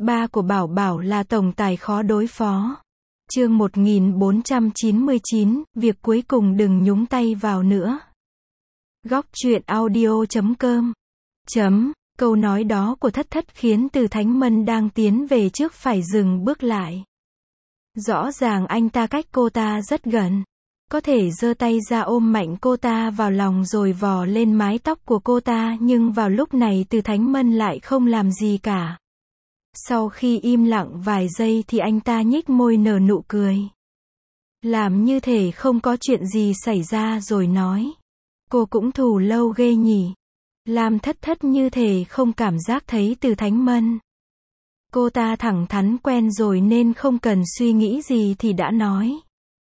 Ba của Bảo Bảo là tổng tài khó đối phó. Chương 1499, việc cuối cùng đừng nhúng tay vào nữa. Góc truyện audio.com. Câu nói đó của Thất Thất khiến Từ Thánh Mân đang tiến về trước phải dừng bước lại. Rõ ràng anh ta cách cô ta rất gần. Có thể giơ tay ra ôm mạnh cô ta vào lòng rồi vò lên mái tóc của cô ta, nhưng vào lúc này Từ Thánh Mân lại không làm gì cả. Sau khi im lặng vài giây thì anh ta nhếch môi nở nụ cười. Làm như thể không có chuyện gì xảy ra rồi nói. Cô cũng thù lâu ghê nhỉ. Làm Thất Thất như thể không cảm giác thấy Từ Thánh Mân. Cô ta thẳng thắn quen rồi nên không cần suy nghĩ gì thì đã nói.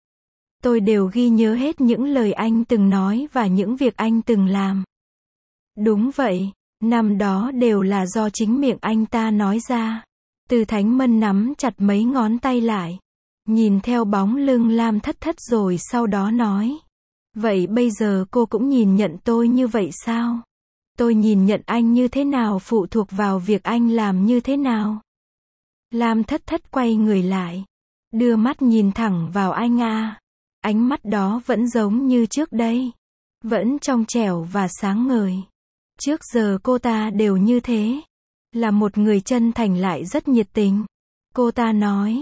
Tôi đều ghi nhớ hết những lời anh từng nói và những việc anh từng làm. Đúng vậy, năm đó đều là do chính miệng anh ta nói ra. Từ Thánh Mân nắm chặt mấy ngón tay lại. Nhìn theo bóng lưng Lam Thất Thất rồi sau đó nói. Vậy bây giờ cô cũng nhìn nhận tôi như vậy sao? Tôi nhìn nhận anh như thế nào phụ thuộc vào việc anh làm như thế nào? Lam Thất Thất quay người lại. Đưa mắt nhìn thẳng vào anh à. Ánh mắt đó vẫn giống như trước đây. Vẫn trong trẻo và sáng ngời. Trước giờ cô ta đều như thế. Là một người chân thành lại rất nhiệt tình. Cô ta nói.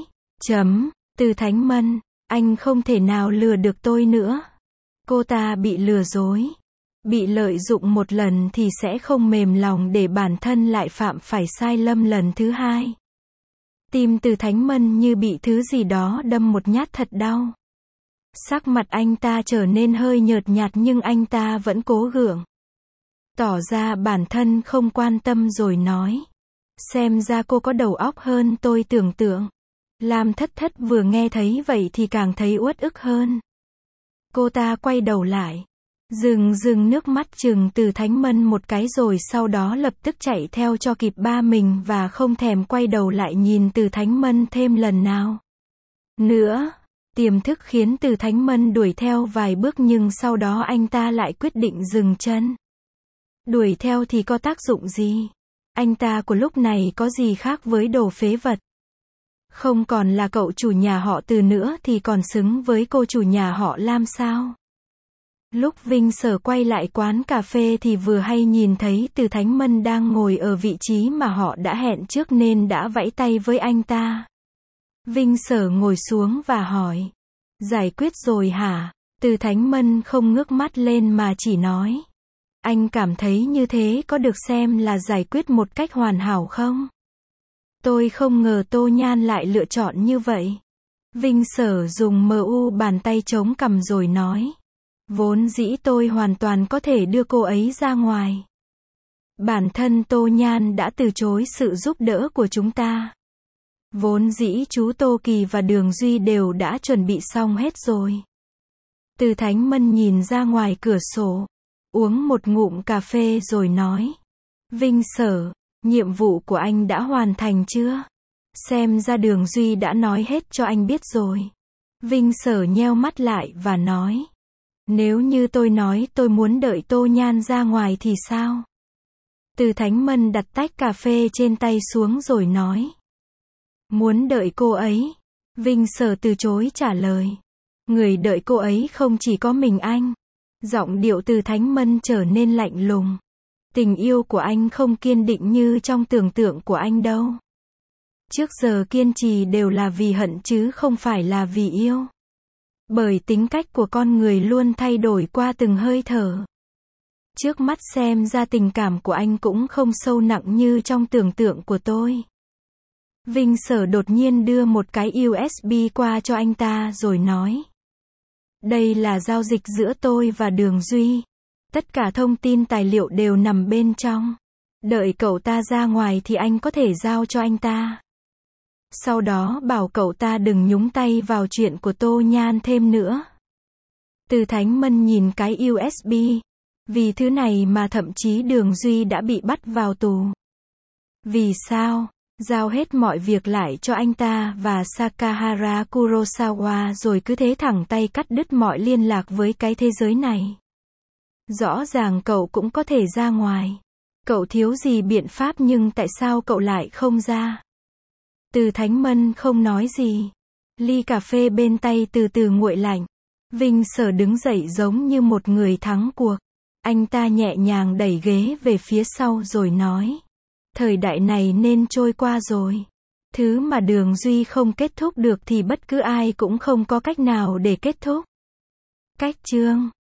Từ Thánh Mân, anh không thể nào lừa được tôi nữa. Cô ta bị lừa dối. Bị lợi dụng một lần thì sẽ không mềm lòng để bản thân lại phạm phải sai lầm lần thứ hai. Tim Từ Thánh Mân như bị thứ gì đó đâm một nhát thật đau. Sắc mặt anh ta trở nên hơi nhợt nhạt nhưng anh ta vẫn cố gượng. Tỏ ra bản thân không quan tâm rồi nói. Xem ra cô có đầu óc hơn tôi tưởng tượng. Lam Thất Thất vừa nghe thấy vậy thì càng thấy uất ức hơn. Cô ta quay đầu lại. Dừng nước mắt chừng Từ Thánh Mân một cái rồi sau đó lập tức chạy theo cho kịp ba mình và không thèm quay đầu lại nhìn Từ Thánh Mân thêm lần nào nữa. Tiềm thức khiến Từ Thánh Mân đuổi theo vài bước nhưng sau đó anh ta lại quyết định dừng chân. Đuổi theo thì có tác dụng gì? Anh ta của lúc này có gì khác với đồ phế vật? Không còn là cậu chủ nhà họ Từ nữa thì còn xứng với cô chủ nhà họ Lam sao? Lúc Vinh Sở quay lại quán cà phê thì vừa hay nhìn thấy Từ Thánh Mân đang ngồi ở vị trí mà họ đã hẹn trước nên đã vẫy tay với anh ta. Vinh Sở ngồi xuống và hỏi. Giải quyết rồi hả? Từ Thánh Mân không ngước mắt lên mà chỉ nói. Anh cảm thấy như thế có được xem là giải quyết một cách hoàn hảo không? Tôi không ngờ Tô Nhan lại lựa chọn như vậy. Vinh Sở dùng bàn tay chống cằm rồi nói. Vốn dĩ tôi hoàn toàn có thể đưa cô ấy ra ngoài. Bản thân Tô Nhan đã từ chối sự giúp đỡ của chúng ta. Vốn dĩ chú Tô Kỳ và Đường Duy đều đã chuẩn bị xong hết rồi. Từ Thánh Mân nhìn ra ngoài cửa sổ, uống một ngụm cà phê rồi nói. Vinh Sở, nhiệm vụ của anh đã hoàn thành chưa? Xem ra Đường Duy đã nói hết cho anh biết rồi. Vinh Sở nheo mắt lại và nói. Nếu như tôi nói tôi muốn đợi Tô Nhan ra ngoài thì sao? Từ Thánh Mân đặt tách cà phê trên tay xuống rồi nói. Muốn đợi cô ấy? Vinh Sở từ chối trả lời. Người đợi cô ấy không chỉ có mình anh. Giọng điệu Từ Thánh Mân trở nên lạnh lùng. Tình yêu của anh không kiên định như trong tưởng tượng của anh đâu. Trước giờ kiên trì đều là vì hận chứ không phải là vì yêu. Bởi tính cách của con người luôn thay đổi qua từng hơi thở. Trước mắt xem ra tình cảm của anh cũng không sâu nặng như trong tưởng tượng của tôi. Vinh Sở đột nhiên đưa một cái USB qua cho anh ta rồi nói. Đây là giao dịch giữa tôi và Đường Duy. Tất cả thông tin tài liệu đều nằm bên trong. Đợi cậu ta ra ngoài thì anh có thể giao cho anh ta. Sau đó bảo cậu ta đừng nhúng tay vào chuyện của Tô Nhan thêm nữa. Từ Thánh Mân nhìn cái USB. Vì thứ này mà thậm chí Đường Duy đã bị bắt vào tù. Vì sao? Giao hết mọi việc lại cho anh ta và Sakahara Kurosawa rồi cứ thế thẳng tay cắt đứt mọi liên lạc với cái thế giới này. Rõ ràng cậu cũng có thể ra ngoài. Cậu thiếu gì biện pháp nhưng tại sao cậu lại không ra? Từ Thánh Mân không nói gì. Ly cà phê bên tay từ từ nguội lạnh. Vinh Sở đứng dậy giống như một người thắng cuộc. Anh ta nhẹ nhàng đẩy ghế về phía sau rồi nói. Thời đại này nên trôi qua rồi. Thứ mà Đường Duy không kết thúc được thì bất cứ ai cũng không có cách nào để kết thúc. Cách chương